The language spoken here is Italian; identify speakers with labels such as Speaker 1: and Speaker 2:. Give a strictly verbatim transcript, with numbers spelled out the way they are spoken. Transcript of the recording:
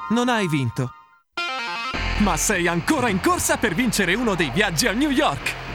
Speaker 1: Non hai vinto. Ma sei ancora in corsa per vincere uno dei viaggi a New York.